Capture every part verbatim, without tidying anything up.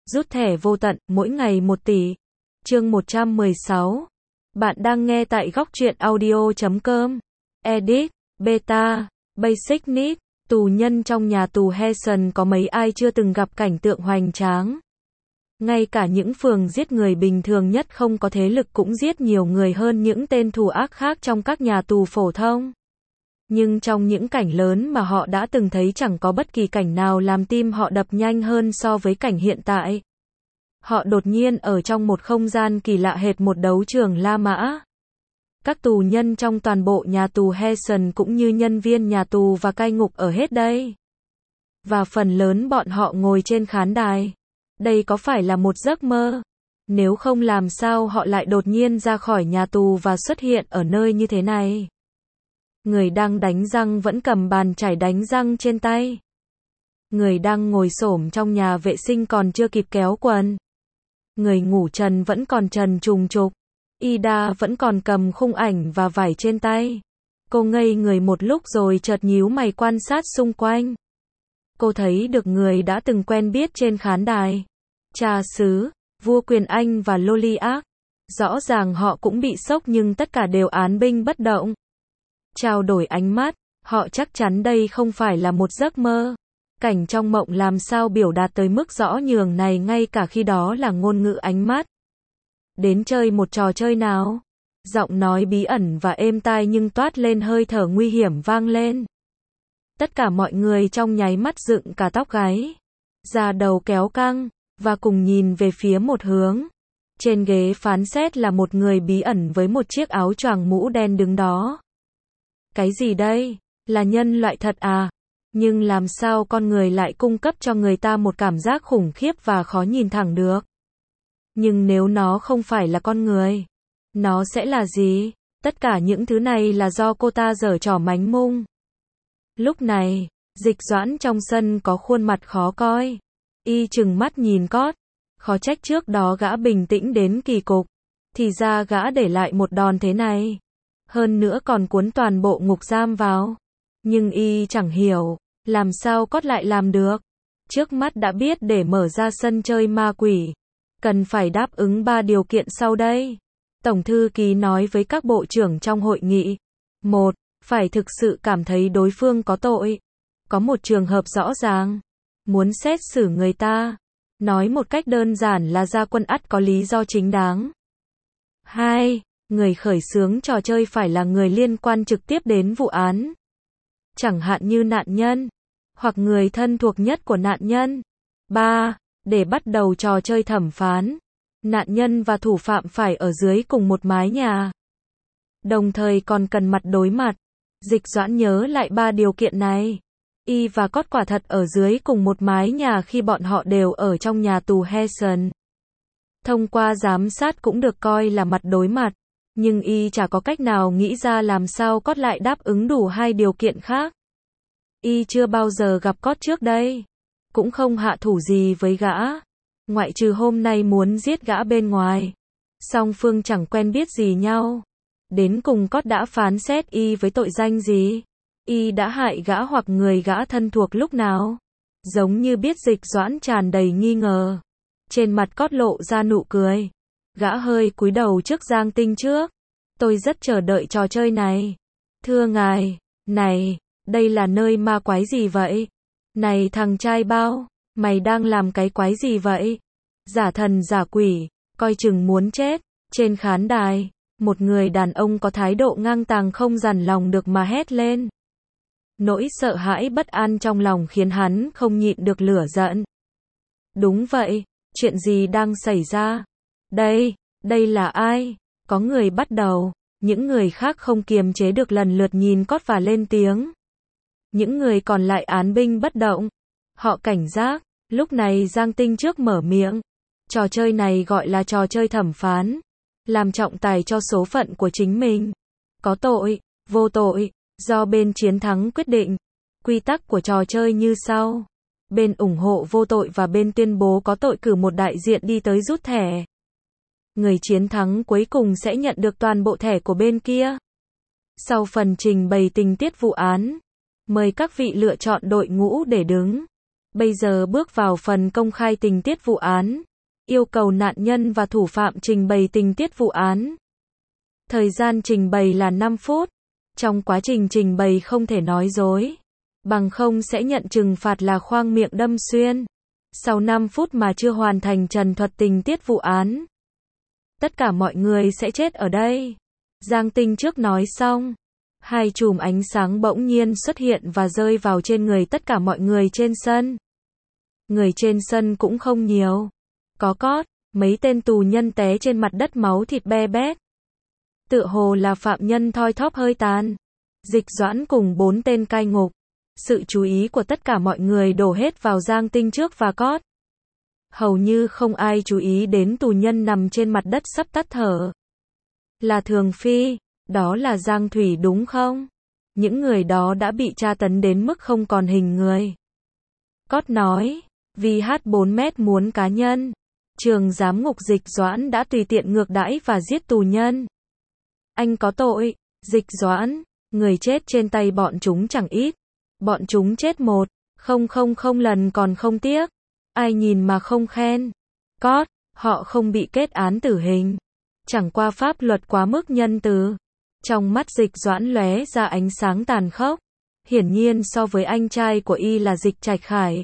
Rút thẻ vô tận, mỗi ngày một tỷ. Chương một trăm mười sáu. Bạn đang nghe tại góc truyện audio chấm com. Edit, Beta, Basic Need. Tù nhân trong nhà tù Hessen có mấy ai chưa từng gặp cảnh tượng hoành tráng. Ngay cả những phường giết người bình thường nhất không có thế lực cũng giết nhiều người hơn những tên thù ác khác trong các nhà tù phổ thông. Nhưng trong những cảnh lớn mà họ đã từng thấy chẳng có bất kỳ cảnh nào làm tim họ đập nhanh hơn so với cảnh hiện tại. Họ đột nhiên ở trong một không gian kỳ lạ hệt một đấu trường La Mã. Các tù nhân trong toàn bộ nhà tù Hessen cũng như nhân viên nhà tù và cai ngục ở hết đây. Và phần lớn bọn họ ngồi trên khán đài. Đây có phải là một giấc mơ? Nếu không làm sao họ lại đột nhiên ra khỏi nhà tù và xuất hiện ở nơi như thế này? Người đang đánh răng vẫn cầm bàn chải đánh răng trên tay. Người đang ngồi xổm trong nhà vệ sinh còn chưa kịp kéo quần. Người ngủ trần vẫn còn trần trùng trục. Ida vẫn còn cầm khung ảnh và vải trên tay. Cô ngây người một lúc rồi chợt nhíu mày quan sát xung quanh. Cô thấy được người đã từng quen biết trên khán đài. Cha xứ, vua Quyền Anh và Loliac. Rõ ràng họ cũng bị sốc nhưng tất cả đều án binh bất động. Trao đổi ánh mắt, họ chắc chắn đây không phải là một giấc mơ. Cảnh trong mộng làm sao biểu đạt tới mức rõ nhường này ngay cả khi đó là ngôn ngữ ánh mắt. Đến chơi một trò chơi nào? Giọng nói bí ẩn và êm tai nhưng toát lên hơi thở nguy hiểm vang lên. Tất cả mọi người trong nháy mắt dựng cả tóc gáy, da đầu kéo căng, và cùng nhìn về phía một hướng. Trên ghế phán xét là một người bí ẩn với một chiếc áo choàng mũ đen đứng đó. Cái gì đây? Là nhân loại thật à? Nhưng làm sao con người lại cung cấp cho người ta một cảm giác khủng khiếp và khó nhìn thẳng được? Nhưng nếu nó không phải là con người, nó sẽ là gì? Tất cả những thứ này là do cô ta giở trò mánh mung. Lúc này, Dịch Doãn trong sân có khuôn mặt khó coi. Y trừng mắt nhìn Cót. Khó trách trước đó gã bình tĩnh đến kỳ cục. Thì ra gã để lại một đòn thế này. Hơn nữa còn cuốn toàn bộ ngục giam vào. Nhưng Y chẳng hiểu, làm sao Cót lại làm được. Trước mắt đã biết để mở ra sân chơi ma quỷ, cần phải đáp ứng ba điều kiện sau đây. Tổng thư ký nói với các bộ trưởng trong hội nghị. Một, phải thực sự cảm thấy đối phương có tội. Có một trường hợp rõ ràng. Muốn xét xử người ta. Nói một cách đơn giản là ra quân ắt có lý do chính đáng. Hai, người khởi xướng trò chơi phải là người liên quan trực tiếp đến vụ án. Chẳng hạn như nạn nhân, hoặc người thân thuộc nhất của nạn nhân. Ba, để bắt đầu trò chơi thẩm phán, nạn nhân và thủ phạm phải ở dưới cùng một mái nhà. Đồng thời còn cần mặt đối mặt. Dịch Doãn nhớ lại ba điều kiện này. Y và Cót quả thật ở dưới cùng một mái nhà khi bọn họ đều ở trong nhà tù Hessen. Thông qua giám sát cũng được coi là mặt đối mặt. Nhưng Y chả có cách nào nghĩ ra làm sao Cót lại đáp ứng đủ hai điều kiện khác. Y chưa bao giờ gặp Cót trước đây. Cũng không hạ thủ gì với gã. Ngoại trừ hôm nay muốn giết gã bên ngoài. Song phương chẳng quen biết gì nhau. Đến cùng Cót đã phán xét Y với tội danh gì? Y đã hại gã hoặc người gã thân thuộc lúc nào? Giống như biết Dịch Doãn tràn đầy nghi ngờ. Trên mặt Cót lộ ra nụ cười. Gã hơi cúi đầu trước Giang Tinh trước. Tôi rất chờ đợi trò chơi này. Thưa ngài, này, đây là nơi ma quái gì vậy? Này thằng trai bao, mày đang làm cái quái gì vậy? Giả thần giả quỷ, coi chừng muốn chết. Trên khán đài, một người đàn ông có thái độ ngang tàng không dằn lòng được mà hét lên. Nỗi sợ hãi bất an trong lòng khiến hắn không nhịn được lửa giận. Đúng vậy, chuyện gì đang xảy ra? Đây, đây là ai? Có người bắt đầu, những người khác không kiềm chế được lần lượt nhìn Cót và lên tiếng. Những người còn lại án binh bất động. Họ cảnh giác. Lúc này Giang Tinh trước mở miệng. Trò chơi này gọi là trò chơi thẩm phán. Làm trọng tài cho số phận của chính mình. Có tội, vô tội, do bên chiến thắng quyết định. Quy tắc của trò chơi như sau. Bên ủng hộ vô tội và bên tuyên bố có tội cử một đại diện đi tới rút thẻ. Người chiến thắng cuối cùng sẽ nhận được toàn bộ thẻ của bên kia. Sau phần trình bày tình tiết vụ án, mời các vị lựa chọn đội ngũ để đứng. Bây giờ bước vào phần công khai tình tiết vụ án. Yêu cầu nạn nhân và thủ phạm trình bày tình tiết vụ án. Thời gian trình bày là năm phút. Trong quá trình trình bày không thể nói dối. Bằng không sẽ nhận trừng phạt là khoang miệng đâm xuyên. Sau năm phút mà chưa hoàn thành trần thuật tình tiết vụ án, tất cả mọi người sẽ chết ở đây. Giang Tinh trước nói xong. Hai chùm ánh sáng bỗng nhiên xuất hiện và rơi vào trên người tất cả mọi người trên sân. Người trên sân cũng không nhiều. Có cót, mấy tên tù nhân té trên mặt đất máu thịt be bét. Tựa hồ là phạm nhân thoi thóp hơi tàn. Dịch Doãn cùng bốn tên cai ngục. Sự chú ý của tất cả mọi người đổ hết vào Giang Tinh trước và cót. Hầu như không ai chú ý đến tù nhân nằm trên mặt đất sắp tắt thở. Là Thường Phi, đó là Giang Thủy đúng không? Những người đó đã bị tra tấn đến mức không còn hình người. Cót nói, vì hát bốn mét muốn cá nhân. Trường giám ngục Dịch Doãn đã tùy tiện ngược đãi và giết tù nhân. Anh có tội, Dịch Doãn, người chết trên tay bọn chúng chẳng ít. Bọn chúng chết một, không không không lần còn không tiếc. Ai nhìn mà không khen. Cót, họ không bị kết án tử hình. Chẳng qua pháp luật quá mức nhân từ. Trong mắt Dịch Doãn lóe ra ánh sáng tàn khốc. Hiển nhiên so với anh trai của y là Dịch Trạch Khải,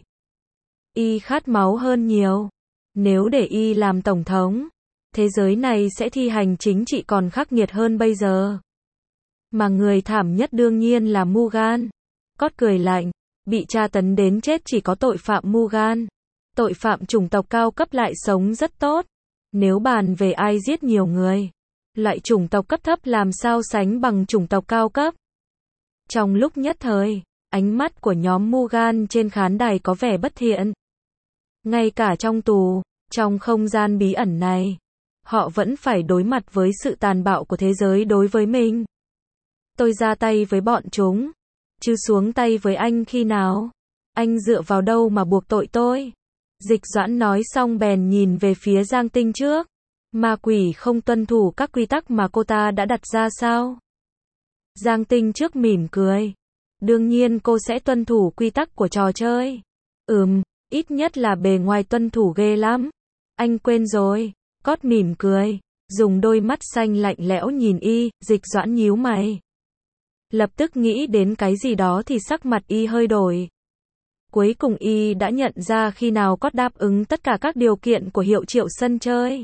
y khát máu hơn nhiều. Nếu để y làm tổng thống, thế giới này sẽ thi hành chính trị còn khắc nghiệt hơn bây giờ. Mà người thảm nhất đương nhiên là Mugan. Cót cười lạnh, bị tra tấn đến chết chỉ có tội phạm Mugan. Tội phạm chủng tộc cao cấp lại sống rất tốt. Nếu bàn về ai giết nhiều người, loại chủng tộc cấp thấp làm sao sánh bằng chủng tộc cao cấp. Trong lúc nhất thời, ánh mắt của nhóm Mugan trên khán đài có vẻ bất thiện. Ngay cả trong tù, trong không gian bí ẩn này, họ vẫn phải đối mặt với sự tàn bạo của thế giới đối với mình. Tôi ra tay với bọn chúng, chứ xuống tay với anh khi nào? Anh dựa vào đâu mà buộc tội tôi? Dịch Doãn nói xong bèn nhìn về phía Giang Tinh trước. Ma quỷ không tuân thủ các quy tắc mà cô ta đã đặt ra sao? Giang Tinh trước mỉm cười. Đương nhiên cô sẽ tuân thủ quy tắc của trò chơi. Ừm, ít nhất là bề ngoài tuân thủ ghê lắm. Anh quên rồi. Cót mỉm cười, dùng đôi mắt xanh lạnh lẽo nhìn y. Dịch Doãn nhíu mày. Lập tức nghĩ đến cái gì đó thì sắc mặt y hơi đổi. Cuối cùng y đã nhận ra khi nào Cót đáp ứng tất cả các điều kiện của hiệu triệu sân chơi.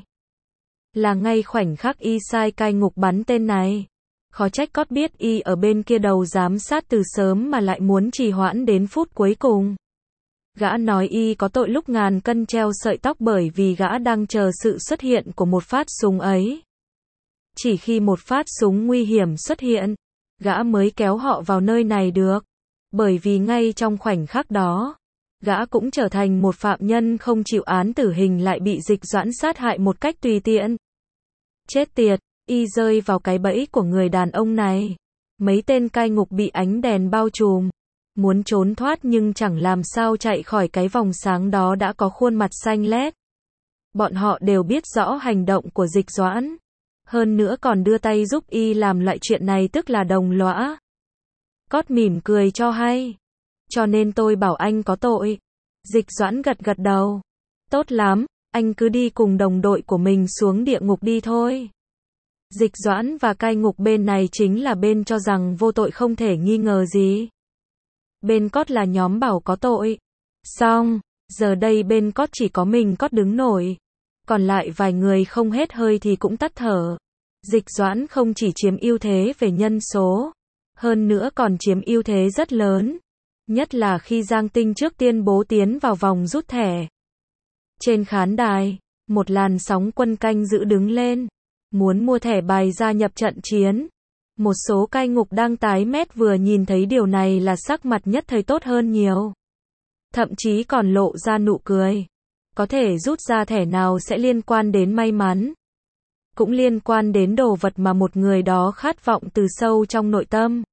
Là ngay khoảnh khắc y sai cai ngục bắn tên này. Khó trách Cót biết y ở bên kia đầu giám sát từ sớm mà lại muốn trì hoãn đến phút cuối cùng. Gã nói y có tội lúc ngàn cân treo sợi tóc bởi vì gã đang chờ sự xuất hiện của một phát súng ấy. Chỉ khi một phát súng nguy hiểm xuất hiện, gã mới kéo họ vào nơi này được. Bởi vì ngay trong khoảnh khắc đó, gã cũng trở thành một phạm nhân không chịu án tử hình lại bị Dịch Doãn sát hại một cách tùy tiện. Chết tiệt, y rơi vào cái bẫy của người đàn ông này. Mấy tên cai ngục bị ánh đèn bao trùm, muốn trốn thoát nhưng chẳng làm sao chạy khỏi cái vòng sáng đó đã có khuôn mặt xanh lét. Bọn họ đều biết rõ hành động của Dịch Doãn. Hơn nữa còn đưa tay giúp y làm loại chuyện này tức là đồng lõa. Cót mỉm cười cho hay. Cho nên tôi bảo anh có tội. Dịch Doãn gật gật đầu. Tốt lắm, anh cứ đi cùng đồng đội của mình xuống địa ngục đi thôi. Dịch Doãn và cai ngục bên này chính là bên cho rằng vô tội không thể nghi ngờ gì. Bên Cót là nhóm bảo có tội. Xong, giờ đây bên Cót chỉ có mình Cót đứng nổi. Còn lại vài người không hết hơi thì cũng tắt thở. Dịch Doãn không chỉ chiếm ưu thế về nhân số, hơn nữa còn chiếm ưu thế rất lớn. Nhất là khi Giang Tinh trước tiên bố tiến vào vòng rút thẻ. Trên khán đài, một làn sóng quân canh giữ đứng lên, muốn mua thẻ bài gia nhập trận chiến. Một số cai ngục đang tái mét vừa nhìn thấy điều này là sắc mặt nhất thời tốt hơn nhiều. Thậm chí còn lộ ra nụ cười. Có thể rút ra thẻ nào sẽ liên quan đến may mắn. Cũng liên quan đến đồ vật mà một người đó khát vọng từ sâu trong nội tâm.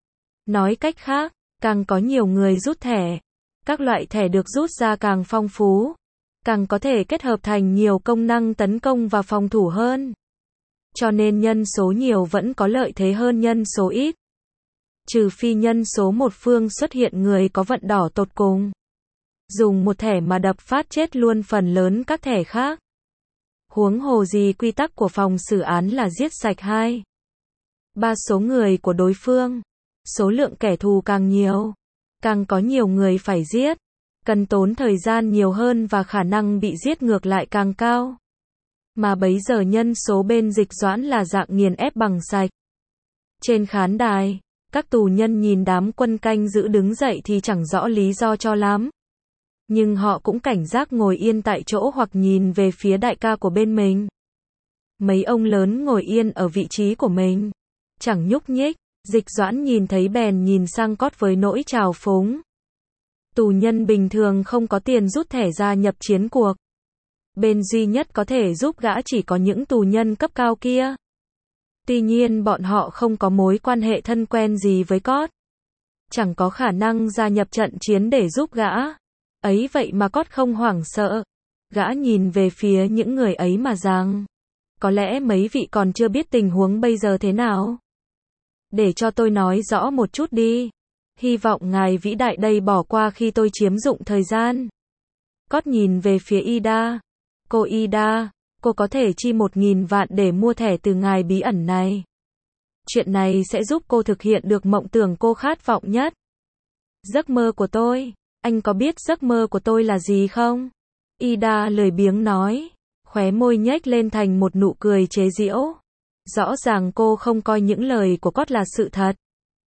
Nói cách khác, càng có nhiều người rút thẻ, các loại thẻ được rút ra càng phong phú, càng có thể kết hợp thành nhiều công năng tấn công và phòng thủ hơn. Cho nên nhân số nhiều vẫn có lợi thế hơn nhân số ít. Trừ phi nhân số một phương xuất hiện người có vận đỏ tột cùng. dùng một thẻ mà đập phát chết luôn phần lớn các thẻ khác. Huống hồ gì quy tắc của phòng xử án là giết sạch hai ba số người của đối phương. Số lượng kẻ thù càng nhiều, càng có nhiều người phải giết, cần tốn thời gian nhiều hơn và khả năng bị giết ngược lại càng cao. Mà bấy giờ nhân số bên Dịch Doãn là dạng nghiền ép bằng sạch. Trên khán đài, các tù nhân nhìn đám quân canh giữ đứng dậy thì chẳng rõ lý do cho lắm. Nhưng họ cũng cảnh giác ngồi yên tại chỗ hoặc nhìn về phía đại ca của bên mình. Mấy ông lớn ngồi yên ở vị trí của mình, chẳng nhúc nhích. Dịch Doãn nhìn thấy bèn nhìn sang Cót với nỗi trào phúng. Tù nhân bình thường không có tiền rút thẻ gia nhập chiến cuộc. Bên duy nhất có thể giúp gã chỉ có những tù nhân cấp cao kia. Tuy nhiên bọn họ không có mối quan hệ thân quen gì với Cót. Chẳng có khả năng gia nhập trận chiến để giúp gã. Ấy vậy mà Cót không hoảng sợ. Gã nhìn về phía những người ấy mà rằng, có lẽ mấy vị còn chưa biết tình huống bây giờ thế nào. Để cho tôi nói rõ một chút đi. Hy vọng ngài vĩ đại đây bỏ qua khi tôi chiếm dụng thời gian. Cót nhìn về phía Ida. Cô Ida, cô có thể chi một nghìn vạn để mua thẻ từ ngài bí ẩn này. Chuyện này sẽ giúp cô thực hiện được mộng tưởng cô khát vọng nhất. Giấc mơ của tôi, anh có biết giấc mơ của tôi là gì không? Ida lười biếng nói, khóe môi nhếch lên thành một nụ cười chế giễu. Rõ ràng cô không coi những lời của Cót là sự thật.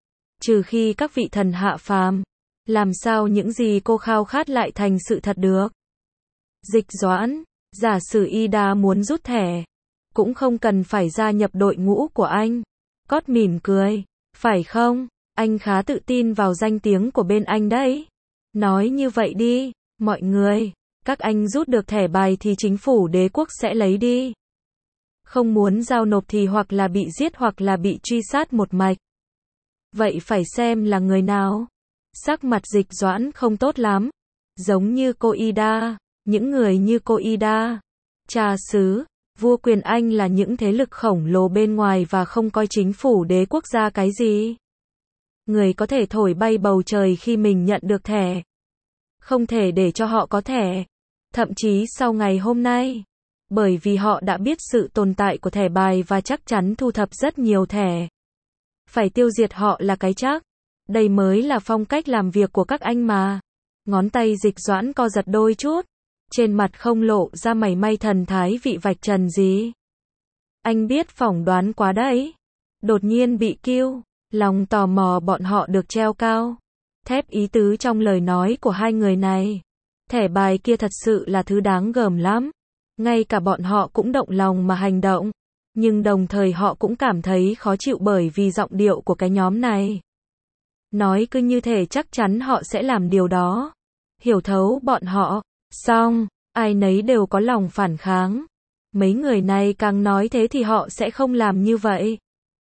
Trừ khi các vị thần hạ phàm, làm sao những gì cô khao khát lại thành sự thật được? Dịch Doãn, giả sử Ida muốn rút thẻ, cũng không cần phải gia nhập đội ngũ của anh. Cót mỉm cười, phải không? Anh khá tự tin vào danh tiếng của bên anh đấy. Nói như vậy đi, mọi người, các anh rút được thẻ bài thì chính phủ đế quốc sẽ lấy đi. Không muốn giao nộp thì hoặc là bị giết hoặc là bị truy sát một mạch. Vậy phải xem là người nào. Sắc mặt Dịch Doãn không tốt lắm. Giống như cô Ida, những người như cô Ida, cha xứ, vua Quyền Anh là những thế lực khổng lồ bên ngoài và không coi chính phủ đế quốc gia cái gì. Người có thể thổi bay bầu trời khi mình nhận được thẻ. Không thể để cho họ có thẻ. Thậm chí sau ngày hôm nay. Bởi vì họ đã biết sự tồn tại của thẻ bài và chắc chắn thu thập rất nhiều thẻ. Phải tiêu diệt họ là cái chắc. Đây mới là phong cách làm việc của các anh mà. Ngón tay Dịch Doãn co giật đôi chút. Trên mặt không lộ ra mảy may thần thái vị vạch trần gì. Anh biết phỏng đoán quá đấy. Đột nhiên bị kiêu. Lòng tò mò bọn họ được treo cao. Thép ý tứ trong lời nói của hai người này. Thẻ bài kia thật sự là thứ đáng gờm lắm. Ngay cả bọn họ cũng động lòng mà hành động. Nhưng đồng thời họ cũng cảm thấy khó chịu bởi vì giọng điệu của cái nhóm này. Nói cứ như thể chắc chắn họ sẽ làm điều đó. Hiểu thấu bọn họ. Xong, ai nấy đều có lòng phản kháng. Mấy người này càng nói thế thì họ sẽ không làm như vậy.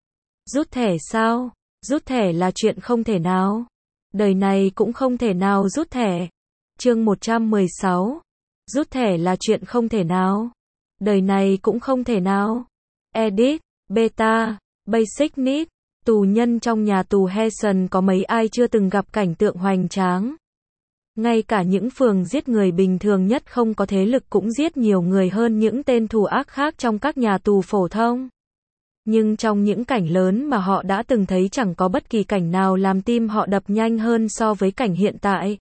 Rút thẻ sao? Rút thẻ là chuyện không thể nào. Đời này cũng không thể nào rút thẻ. Chương một trăm mười sáu. Rút thẻ là chuyện không thể nào. Đời này cũng không thể nào. Edit, Beta, Basic Need. Tù nhân trong nhà tù Hessen có mấy ai chưa từng gặp cảnh tượng hoành tráng. Ngay cả những phường giết người bình thường nhất không có thế lực cũng giết nhiều người hơn những tên thù ác khác trong các nhà tù phổ thông. Nhưng trong những cảnh lớn mà họ đã từng thấy chẳng có bất kỳ cảnh nào làm tim họ đập nhanh hơn so với cảnh hiện tại.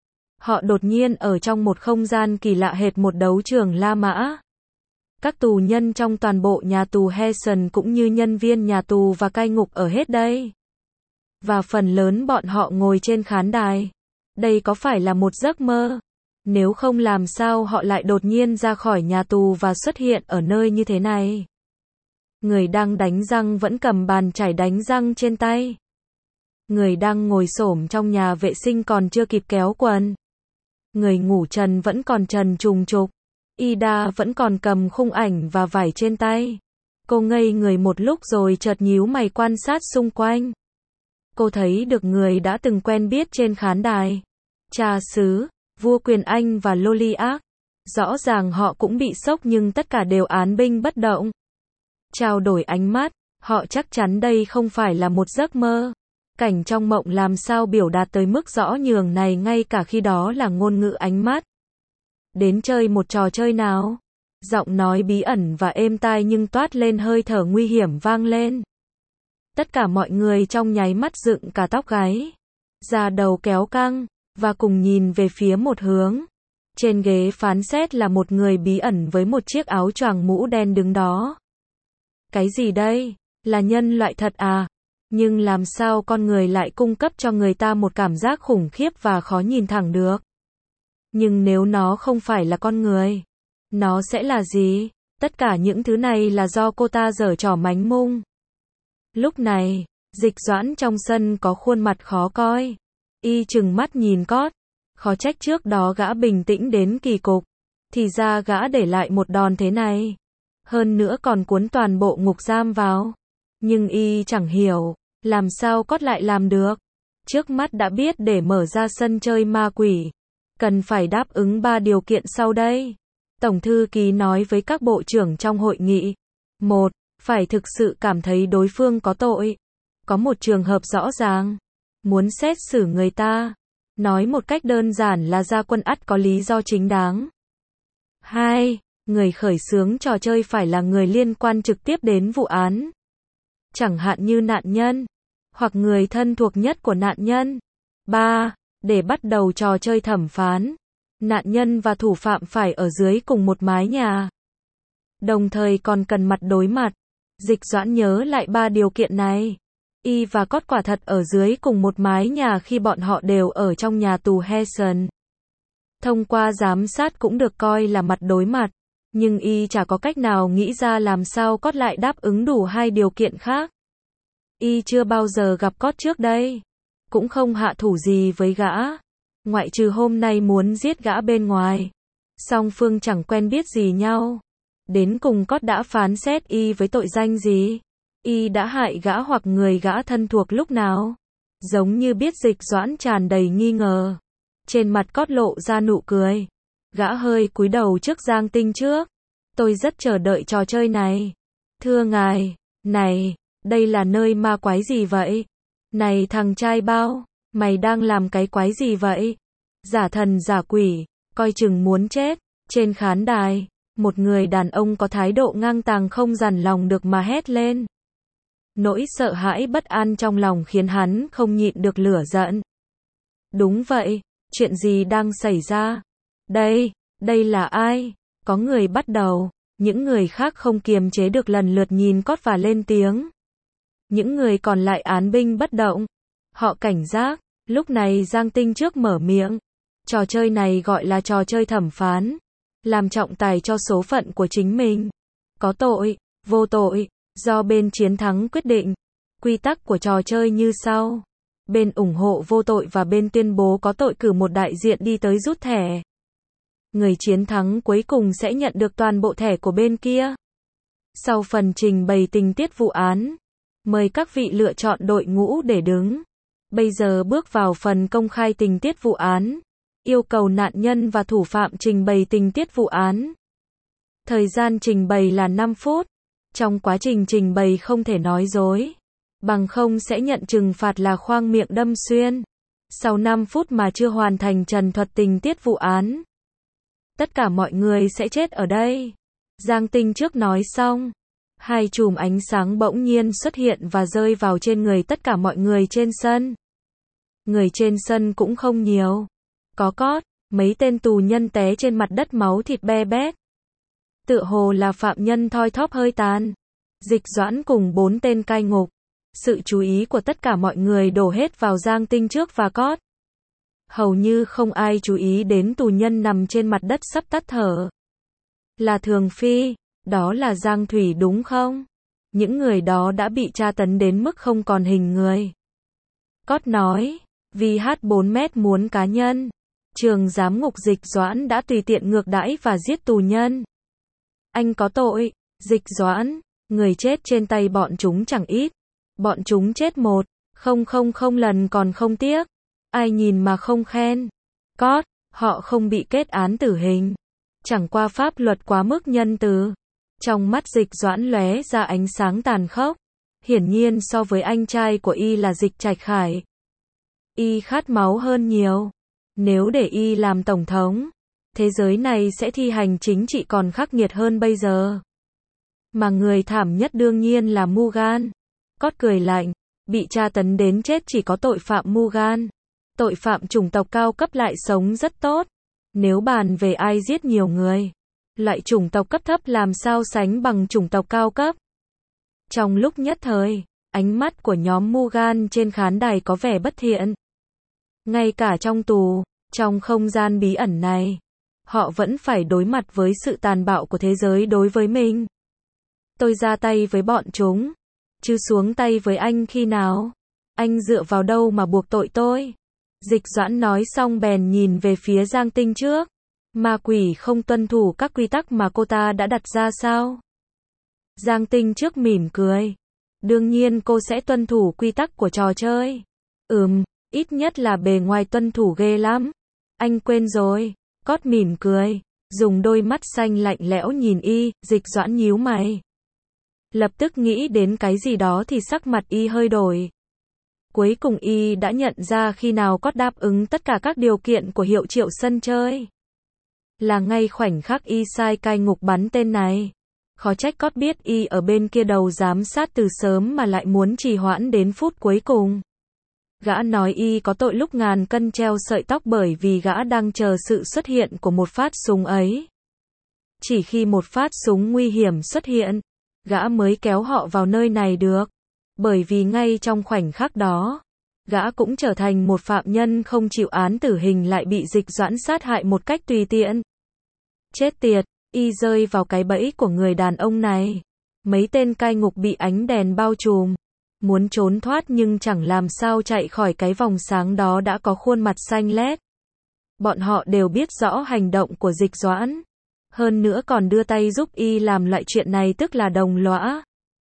Họ đột nhiên ở trong một không gian kỳ lạ hệt một đấu trường La Mã. Các tù nhân trong toàn bộ nhà tù Hessen cũng như nhân viên nhà tù và cai ngục ở hết đây. Và phần lớn bọn họ ngồi trên khán đài. Đây có phải là một giấc mơ? Nếu không làm sao họ lại đột nhiên ra khỏi nhà tù và xuất hiện ở nơi như thế này? Người đang đánh răng vẫn cầm bàn chải đánh răng trên tay. Người đang ngồi xổm trong nhà vệ sinh còn chưa kịp kéo quần. Người ngủ trần vẫn còn trần trùng trục. Ida vẫn còn cầm khung ảnh và vải trên tay. Cô ngây người một lúc rồi chợt nhíu mày quan sát xung quanh. Cô thấy được người đã từng quen biết trên khán đài. Cha xứ, vua Quyền Anh và Loliac. Rõ ràng họ cũng bị sốc nhưng tất cả đều án binh bất động. Trao đổi ánh mắt, họ chắc chắn đây không phải là một giấc mơ. Cảnh trong mộng làm sao biểu đạt tới mức rõ nhường này ngay cả khi đó là ngôn ngữ ánh mắt. Đến chơi một trò chơi nào? Giọng nói bí ẩn và êm tai nhưng toát lên hơi thở nguy hiểm vang lên. Tất cả mọi người trong nháy mắt dựng cả tóc gáy, da đầu kéo căng, và cùng nhìn về phía một hướng. Trên ghế phán xét là một người bí ẩn với một chiếc áo choàng mũ đen đứng đó. Cái gì đây? Là nhân loại thật à? Nhưng làm sao con người lại cung cấp cho người ta một cảm giác khủng khiếp và khó nhìn thẳng được? Nhưng nếu nó không phải là con người, nó sẽ là gì? Tất cả những thứ này là do cô ta giở trò mánh mung. Lúc này, Dịch Doãn trong sân có khuôn mặt khó coi. Y trừng mắt nhìn Cót. Khó trách trước đó gã bình tĩnh đến kỳ cục. Thì ra gã để lại một đòn thế này. Hơn nữa còn cuốn toàn bộ ngục giam vào. Nhưng Y chẳng hiểu, làm sao Cót lại làm được. Trước mắt đã biết để mở ra sân chơi ma quỷ, cần phải đáp ứng ba điều kiện sau đây. Tổng thư ký nói với các bộ trưởng trong hội nghị. Một, phải thực sự cảm thấy đối phương có tội. Có một trường hợp rõ ràng. Muốn xét xử người ta. Nói một cách đơn giản là ra quân ắt có lý do chính đáng. Hai, người khởi xướng trò chơi phải là người liên quan trực tiếp đến vụ án. Chẳng hạn như nạn nhân, hoặc người thân thuộc nhất của nạn nhân. Ba, để bắt đầu trò chơi thẩm phán, nạn nhân và thủ phạm phải ở dưới cùng một mái nhà. Đồng thời còn cần mặt đối mặt. Dịch Doãn nhớ lại ba điều kiện này. Y và Cót quả thật ở dưới cùng một mái nhà khi bọn họ đều ở trong nhà tù Hessen. Thông qua giám sát cũng được coi là mặt đối mặt. Nhưng Y chả có cách nào nghĩ ra làm sao Cót lại đáp ứng đủ hai điều kiện khác. Y chưa bao giờ gặp Cót trước đây. Cũng không hạ thủ gì với gã. Ngoại trừ hôm nay muốn giết gã bên ngoài. Song phương chẳng quen biết gì nhau. Đến cùng Cót đã phán xét Y với tội danh gì? Y đã hại gã hoặc người gã thân thuộc lúc nào? Giống như biết Dịch Doãn tràn đầy nghi ngờ. Trên mặt Cót lộ ra nụ cười. Gã hơi cúi đầu trước Giang Tinh trước. Tôi rất chờ đợi trò chơi này. Thưa ngài, này, đây là nơi ma quái gì vậy? Này thằng trai bao, mày đang làm cái quái gì vậy? Giả thần giả quỷ, coi chừng muốn chết. Trên khán đài, một người đàn ông có thái độ ngang tàng không dằn lòng được mà hét lên. Nỗi sợ hãi bất an trong lòng khiến hắn không nhịn được lửa giận. Đúng vậy, chuyện gì đang xảy ra? Đây, đây là ai? Có người bắt đầu, những người khác không kiềm chế được lần lượt nhìn Cót và lên tiếng. Những người còn lại án binh bất động. Họ cảnh giác, lúc này Giang Tinh trước mở miệng. Trò chơi này gọi là trò chơi thẩm phán. Làm trọng tài cho số phận của chính mình. Có tội, vô tội, do bên chiến thắng quyết định. Quy tắc của trò chơi như sau. Bên ủng hộ vô tội và bên tuyên bố có tội cử một đại diện đi tới rút thẻ. Người chiến thắng cuối cùng sẽ nhận được toàn bộ thẻ của bên kia. Sau phần trình bày tình tiết vụ án, mời các vị lựa chọn đội ngũ để đứng. Bây giờ bước vào phần công khai tình tiết vụ án. Yêu cầu nạn nhân và thủ phạm trình bày tình tiết vụ án. Thời gian trình bày là năm phút. Trong quá trình trình bày không thể nói dối. Bằng không sẽ nhận trừng phạt là khoang miệng đâm xuyên. Sau năm phút mà chưa hoàn thành trần thuật tình tiết vụ án, tất cả mọi người sẽ chết ở đây. Giang Tinh trước nói xong. Hai chùm ánh sáng bỗng nhiên xuất hiện và rơi vào trên người tất cả mọi người trên sân. Người trên sân cũng không nhiều. Có Cót, mấy tên tù nhân té trên mặt đất máu thịt be bét. Tựa hồ là phạm nhân thoi thóp hơi tàn. Dịch Doãn cùng bốn tên cai ngục. Sự chú ý của tất cả mọi người đổ hết vào Giang Tinh trước và Cót. Hầu như không ai chú ý đến tù nhân nằm trên mặt đất sắp tắt thở. Là Thường Phi, đó là Giang Thủy đúng không? Những người đó đã bị tra tấn đến mức không còn hình người. Cót nói, vì hát bốn mét muốn cá nhân. Trường giám ngục Dịch Doãn đã tùy tiện ngược đãi và giết tù nhân. Anh có tội, Dịch Doãn, người chết trên tay bọn chúng chẳng ít. Bọn chúng chết một, không không không lần còn không tiếc. Ai nhìn mà không khen. Cót, họ không bị kết án tử hình. Chẳng qua pháp luật quá mức nhân từ. Trong mắt Dịch Doãn lóe ra ánh sáng tàn khốc. Hiển nhiên so với anh trai của y là Dịch Trạch Khải, y khát máu hơn nhiều. Nếu để y làm tổng thống, thế giới này sẽ thi hành chính trị còn khắc nghiệt hơn bây giờ. Mà người thảm nhất đương nhiên là Mugan. Cốt cười lạnh, bị tra tấn đến chết chỉ có tội phạm Mugan. Tội phạm chủng tộc cao cấp lại sống rất tốt. Nếu bàn về ai giết nhiều người, loại chủng tộc cấp thấp làm sao sánh bằng chủng tộc cao cấp. Trong lúc nhất thời, ánh mắt của nhóm Mugan trên khán đài có vẻ bất thiện. Ngay cả trong tù, trong không gian bí ẩn này, họ vẫn phải đối mặt với sự tàn bạo của thế giới đối với mình. Tôi ra tay với bọn chúng, chứ xuống tay với anh khi nào? Anh dựa vào đâu mà buộc tội tôi? Dịch Doãn nói xong bèn nhìn về phía Giang Tinh trước. Ma quỷ không tuân thủ các quy tắc mà cô ta đã đặt ra sao? Giang Tinh trước mỉm cười. Đương nhiên cô sẽ tuân thủ quy tắc của trò chơi. Ừm, ít nhất là bề ngoài tuân thủ ghê lắm. Anh quên rồi. Cốt mỉm cười, dùng đôi mắt xanh lạnh lẽo nhìn y. Dịch Doãn nhíu mày. Lập tức nghĩ đến cái gì đó thì sắc mặt y hơi đổi. Cuối cùng y đã nhận ra khi nào Cốt đáp ứng tất cả các điều kiện của hiệu triệu sân chơi. Là ngay khoảnh khắc y sai cai ngục bắn tên này. Khó trách Cốt biết y ở bên kia đầu giám sát từ sớm mà lại muốn trì hoãn đến phút cuối cùng. Gã nói y có tội lúc ngàn cân treo sợi tóc bởi vì gã đang chờ sự xuất hiện của một phát súng ấy. Chỉ khi một phát súng nguy hiểm xuất hiện, gã mới kéo họ vào nơi này được. Bởi vì ngay trong khoảnh khắc đó, gã cũng trở thành một phạm nhân không chịu án tử hình lại bị Dịch Doãn sát hại một cách tùy tiện. Chết tiệt, y rơi vào cái bẫy của người đàn ông này. Mấy tên cai ngục bị ánh đèn bao trùm, muốn trốn thoát nhưng chẳng làm sao chạy khỏi cái vòng sáng đó đã có khuôn mặt xanh lét. Bọn họ đều biết rõ hành động của Dịch Doãn. Hơn nữa còn đưa tay giúp y làm loại chuyện này tức là đồng lõa.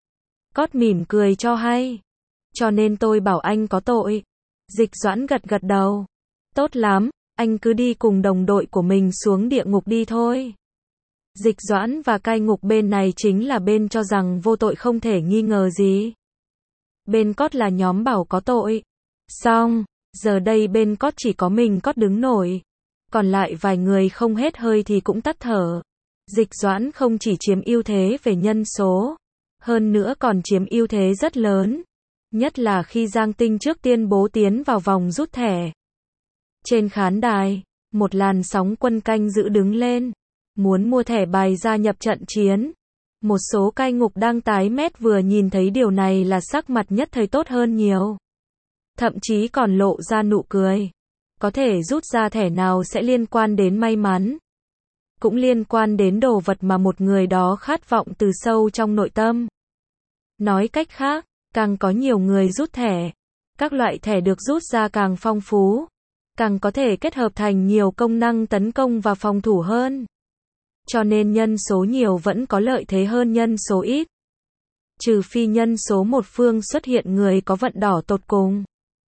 Cốt mỉm cười cho hay. Cho nên tôi bảo anh có tội. Dịch Doãn gật gật đầu. Tốt lắm, anh cứ đi cùng đồng đội của mình xuống địa ngục đi thôi. Dịch Doãn và cai ngục bên này chính là bên cho rằng vô tội không thể nghi ngờ gì. Bên Cốt là nhóm bảo có tội. Xong, giờ đây bên Cốt chỉ có mình Cốt đứng nổi. Còn lại vài người không hết hơi thì cũng tắt thở. Dịch Doãn không chỉ chiếm ưu thế về nhân số, hơn nữa còn chiếm ưu thế rất lớn. Nhất là khi Giang Tinh trước tiên bố tiến vào vòng rút thẻ. Trên khán đài, một làn sóng quân canh giữ đứng lên, muốn mua thẻ bài gia nhập trận chiến. Một số cai ngục đang tái mét vừa nhìn thấy điều này là sắc mặt nhất thời tốt hơn nhiều. Thậm chí còn lộ ra nụ cười. Có thể rút ra thẻ nào sẽ liên quan đến may mắn. Cũng liên quan đến đồ vật mà một người đó khát vọng từ sâu trong nội tâm. Nói cách khác, càng có nhiều người rút thẻ, các loại thẻ được rút ra càng phong phú, càng có thể kết hợp thành nhiều công năng tấn công và phòng thủ hơn. Cho nên nhân số nhiều vẫn có lợi thế hơn nhân số ít. Trừ phi nhân số một phương xuất hiện người có vận đỏ tột cùng.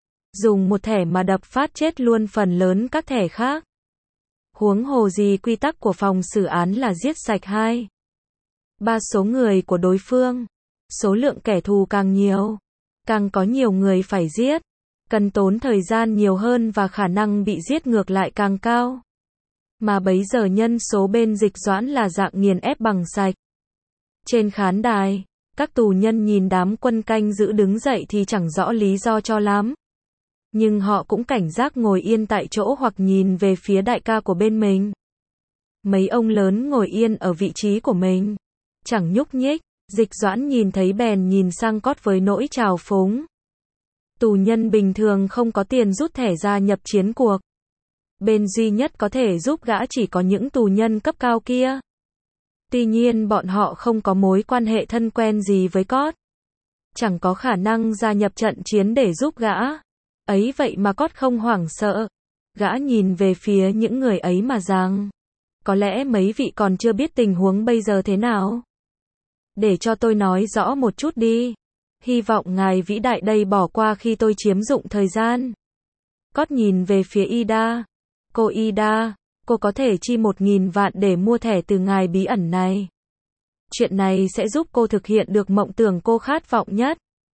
Dùng một thẻ mà đập phát chết luôn phần lớn các thẻ khác. Huống hồ gì quy tắc của phòng xử án là giết sạch hai ba số người của đối phương. Số lượng kẻ thù càng nhiều, càng có nhiều người phải giết, cần tốn thời gian nhiều hơn và khả năng bị giết ngược lại càng cao. Mà bấy giờ nhân số bên Dịch Doãn là dạng nghiền ép bằng sạch. Trên khán đài, các tù nhân nhìn đám quân canh giữ đứng dậy thì chẳng rõ lý do cho lắm. Nhưng họ cũng cảnh giác ngồi yên tại chỗ hoặc nhìn về phía đại ca của bên mình. Mấy ông lớn ngồi yên ở vị trí của mình, chẳng nhúc nhích. Dịch Doãn nhìn thấy bèn nhìn sang Cốt với nỗi trào phúng. Tù nhân bình thường không có tiền rút thẻ gia nhập chiến cuộc. Bên duy nhất có thể giúp gã chỉ có những tù nhân cấp cao kia. Tuy nhiên bọn họ không có mối quan hệ thân quen gì với Cốt. Chẳng có khả năng gia nhập trận chiến để giúp gã. Ấy vậy mà Cốt không hoảng sợ. Gã nhìn về phía những người ấy mà rằng, có lẽ mấy vị còn chưa biết tình huống bây giờ thế nào. Để cho tôi nói rõ một chút đi. Hy vọng ngài vĩ đại đây bỏ qua khi tôi chiếm dụng thời gian. Cốt nhìn về phía Ida. Cô Ida, cô có thể chi một nghìn vạn để mua thẻ từ ngài bí ẩn này. Chuyện này sẽ giúp cô thực hiện được mộng tưởng cô khát vọng nhất.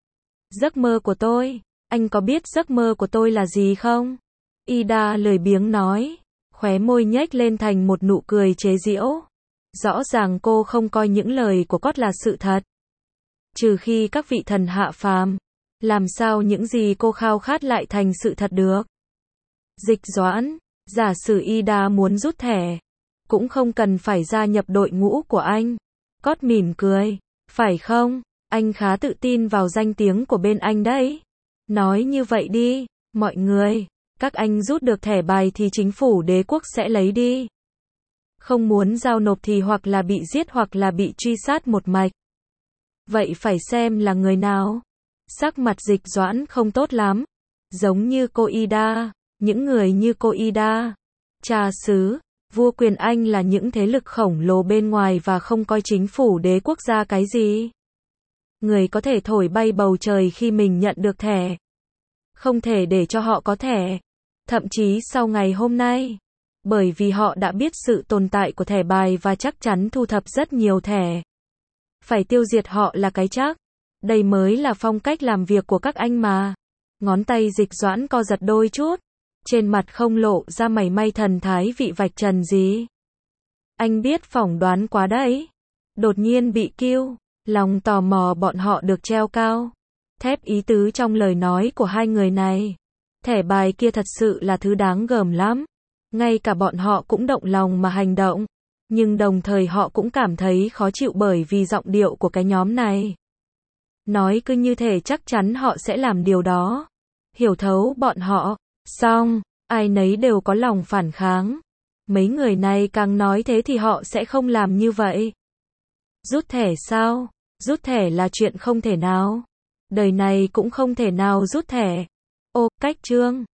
Giấc mơ của tôi, anh có biết giấc mơ của tôi là gì không? Ida lười biếng nói, khóe môi nhếch lên thành một nụ cười chế giễu. Rõ ràng cô không coi những lời của Cốt là sự thật. Trừ khi các vị thần hạ phàm, làm sao những gì cô khao khát lại thành sự thật được? Dịch Doãn, giả sử Ida muốn rút thẻ, cũng không cần phải gia nhập đội ngũ của anh. Cốt mỉm cười, phải không? Anh khá tự tin vào danh tiếng của bên anh đấy. Nói như vậy đi, mọi người, các anh rút được thẻ bài thì chính phủ đế quốc sẽ lấy đi. Không muốn giao nộp thì hoặc là bị giết hoặc là bị truy sát một mạch. Vậy phải xem là người nào. Sắc mặt Dịch Doãn không tốt lắm. Giống như cô Ida, những người như cô Ida, cha xứ, vua quyền Anh là những thế lực khổng lồ bên ngoài và không coi chính phủ đế quốc ra cái gì. Người có thể thổi bay bầu trời khi mình nhận được thẻ. Không thể để cho họ có thẻ. Thậm chí sau ngày hôm nay. Bởi vì họ đã biết sự tồn tại của thẻ bài và chắc chắn thu thập rất nhiều thẻ. Phải tiêu diệt họ là cái chắc. Đây mới là phong cách làm việc của các anh mà. Ngón tay Dịch Doãn co giật đôi chút. Trên mặt không lộ ra mảy may thần thái vị vạch trần gì. Anh biết phỏng đoán quá đấy. Đột nhiên bị kiêu. Lòng tò mò bọn họ được treo cao. Thép ý tứ trong lời nói của hai người này. Thẻ bài kia thật sự là thứ đáng gờm lắm. Ngay cả bọn họ cũng động lòng mà hành động. Nhưng đồng thời họ cũng cảm thấy khó chịu bởi vì giọng điệu của cái nhóm này. Nói cứ như thể chắc chắn họ sẽ làm điều đó. Hiểu thấu bọn họ. Xong, ai nấy đều có lòng phản kháng. Mấy người này càng nói thế thì họ sẽ không làm như vậy. Rút thẻ sao? Rút thẻ là chuyện không thể nào. Đời này cũng không thể nào rút thẻ. Ô, cách trương.